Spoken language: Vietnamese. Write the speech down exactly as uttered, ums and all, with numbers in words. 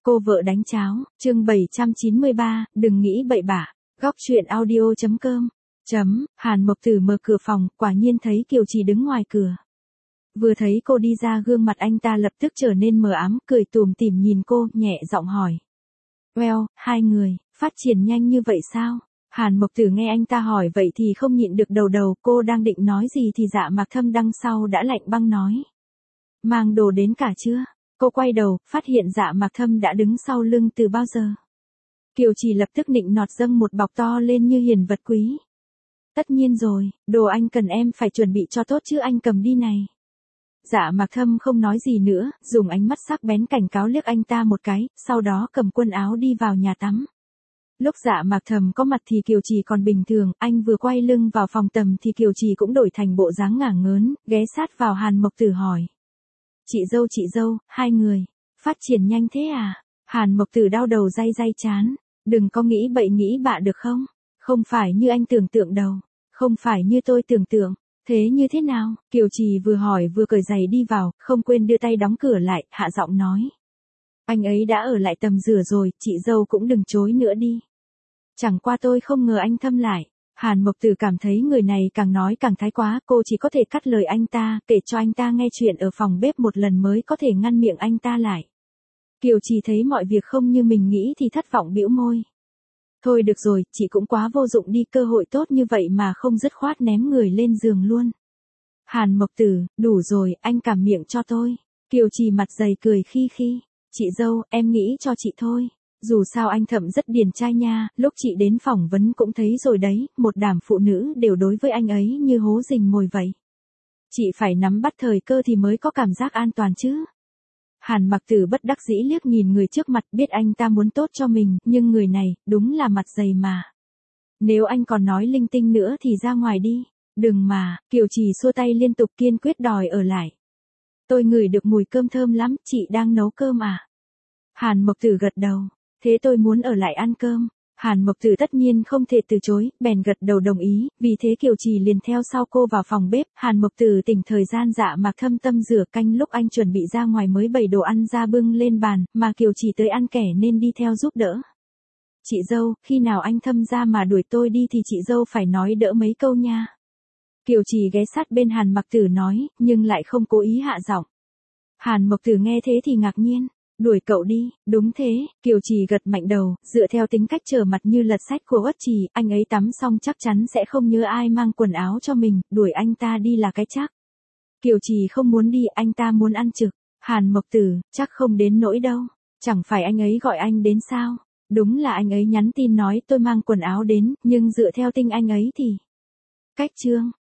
Cô vợ đánh cháo, chương bảy trăm chín mươi ba, đừng nghĩ bậy bạ. Góc truyện audio chấm com. Chấm, Hàn Mộc Tử mở cửa phòng, quả nhiên thấy Kiều Trì đứng ngoài cửa. Vừa thấy cô đi ra, gương mặt anh ta lập tức trở nên mờ ám, cười tủm tỉm nhìn cô, nhẹ giọng hỏi. Well, hai người, phát triển nhanh như vậy sao? Hàn Mộc Tử nghe anh ta hỏi vậy thì không nhịn được đầu đầu, cô đang định nói gì thì Dạ Mạc Thâm đằng sau đã lạnh băng nói. Mang đồ đến cả chưa? Cô quay đầu, phát hiện Dạ Mạc Thâm đã đứng sau lưng từ bao giờ. Kiều Trì lập tức nịnh nọt dâng một bọc to lên như hiền vật quý. Tất nhiên rồi, đồ anh cần em phải chuẩn bị cho tốt chứ, anh cầm đi này. Dạ Mạc Thâm không nói gì nữa, dùng ánh mắt sắc bén cảnh cáo liếc anh ta một cái, sau đó cầm quần áo đi vào nhà tắm. Lúc Dạ Mạc Thâm có mặt thì Kiều Trì còn bình thường, anh vừa quay lưng vào phòng tầm thì Kiều Trì cũng đổi thành bộ dáng ngả ngớn, ghé sát vào Hàn Mộc Tử hỏi. Chị dâu chị dâu, hai người, phát triển nhanh thế à? Hàn Mộc Tử đau đầu day day chán, đừng có nghĩ bậy nghĩ bạ được không? Không phải như anh tưởng tượng đâu, không phải như tôi tưởng tượng, thế như thế nào? Kiều Trì vừa hỏi vừa cởi giày đi vào, không quên đưa tay đóng cửa lại, hạ giọng nói. Anh ấy đã ở lại tầm rửa rồi, chị dâu cũng đừng chối nữa đi. Chẳng qua tôi không ngờ anh Thâm lại. Hàn Mộc Tử cảm thấy người này càng nói càng thái quá, cô chỉ có thể cắt lời anh ta, kể cho anh ta nghe chuyện ở phòng bếp một lần mới có thể ngăn miệng anh ta lại. Kiều Trì thấy mọi việc không như mình nghĩ thì thất vọng bĩu môi. Thôi được rồi, chị cũng quá vô dụng đi, cơ hội tốt như vậy mà không dứt khoát ném người lên giường luôn. Hàn Mộc Tử, đủ rồi, anh cảm miệng cho tôi. Kiều Trì mặt dày cười khi khi. Chị dâu, em nghĩ cho chị thôi. Dù sao anh Thẩm rất điển trai nha, lúc chị đến phỏng vấn cũng thấy rồi đấy, một đám phụ nữ đều đối với anh ấy như hố rình mồi vậy. Chị phải nắm bắt thời cơ thì mới có cảm giác an toàn chứ. Hàn Mạc Tử bất đắc dĩ liếc nhìn người trước mặt, biết anh ta muốn tốt cho mình, nhưng người này, đúng là mặt dày mà. Nếu anh còn nói linh tinh nữa thì ra ngoài đi. Đừng mà, Kiều Trì xua tay liên tục kiên quyết đòi ở lại. Tôi ngửi được mùi cơm thơm lắm, chị đang nấu cơm à? Hàn Mộc Tử gật đầu. Thế tôi muốn ở lại ăn cơm. Hàn Mộc Tử tất nhiên không thể từ chối, bèn gật đầu đồng ý, vì thế Kiều Trì liền theo sau cô vào phòng bếp. Hàn Mộc Tử tỉnh thời gian Dạ Mạc Thâm tâm rửa canh, lúc anh chuẩn bị ra ngoài mới bày đồ ăn ra bưng lên bàn, mà Kiều Trì tới ăn kẻ nên đi theo giúp đỡ. Chị dâu, khi nào anh Thâm ra mà đuổi tôi đi thì chị dâu phải nói đỡ mấy câu nha. Kiều Trì ghé sát bên Hàn Mạc Tử nói, nhưng lại không cố ý hạ giọng. Hàn Mộc Tử nghe thế thì ngạc nhiên. Đuổi cậu đi, đúng thế, Kiều Trì gật mạnh đầu, dựa theo tính cách trở mặt như lật sách của Uất Trì, anh ấy tắm xong chắc chắn sẽ không nhớ ai mang quần áo cho mình, đuổi anh ta đi là cái chắc. Kiều Trì không muốn đi, anh ta muốn ăn trực. Hàn Mộc Tử, chắc không đến nỗi đâu, chẳng phải anh ấy gọi anh đến sao? Đúng là anh ấy nhắn tin nói tôi mang quần áo đến, nhưng dựa theo tinh anh ấy thì... Cách chương,